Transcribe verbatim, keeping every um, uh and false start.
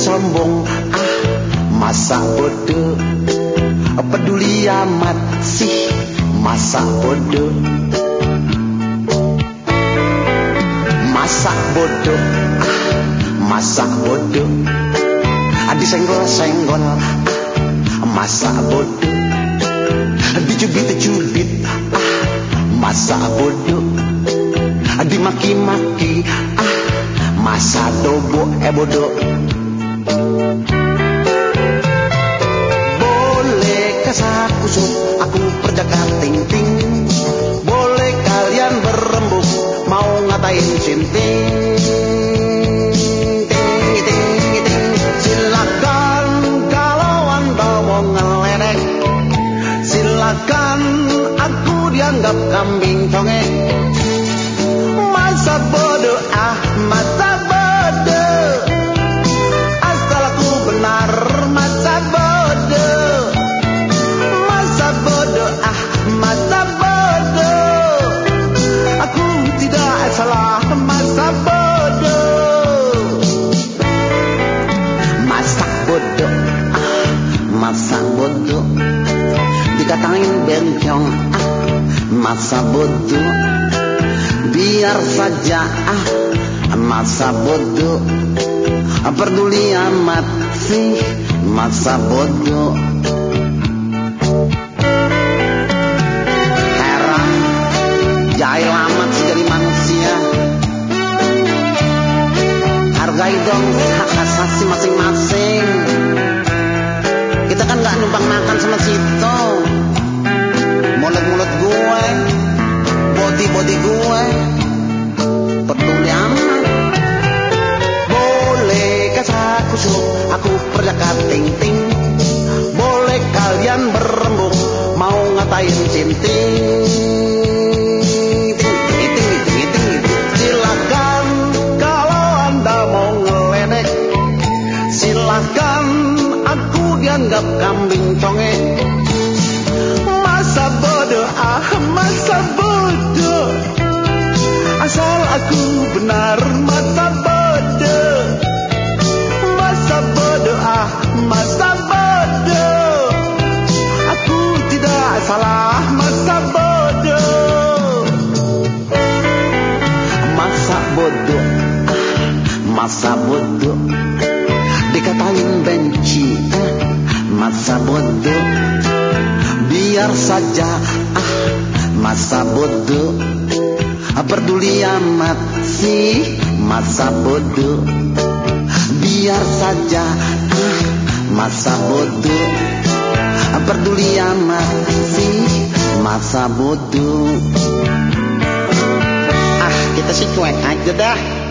sombong, ah masa bodoh. Peduli amat sih masa bodoh. Masa bodoh, ah masa bodoh. Disenggol-senggol, ah masa bodoh. Dicubit-cubit, ah masa bodoh. Dimaki-maki, ah masa dobo eh bodoh. Boleh kasakusuk aku perjaka ting-ting, boleh kalian berembuk mau ngatain cinting. Silakan kalau anda mau ngeledek, silakan aku dianggap kambing congek. Masa bodoh, ah masa bodoh. Asal aku benar, masa bodoh. Masa bodoh, ah masa bodoh. Aku tidak salah, masa bodoh. Masa bodoh, ah masa bodoh. Dikatain bencong, ah masa bodoh. Biar saja, ah masa bodoh. Peduli amat sih masa bodoh. Heran, jahil amat sih jadi manusia. Hargai dong hak asasi masing-masing. Kita kan gak numpang makan sama situ. Mulut-mulut gue, body-body gue, peduli amat. Boleh kasakusuk aku perjaka ting-ting, boleh kalian berembuk mau ngatain cinting. Silakan kalau anda mau ngeledek, silakan aku dianggap kambing congek. Masa bodoh, ah masa bodoh. Asal aku benar, masa bodoh. Masa bodoh, ah masa bodoh. Aku tidak salah, masa bodoh. Masa bodoh, ah masa bodoh. Dikatain benci, ah masa bodoh. Biar saja, ah masa bodoh. Peduli amat sih masa bodoh. Biar saja, ah masa bodoh. Peduli amat sih masa bodoh. Ah kita sih cuek aja dah.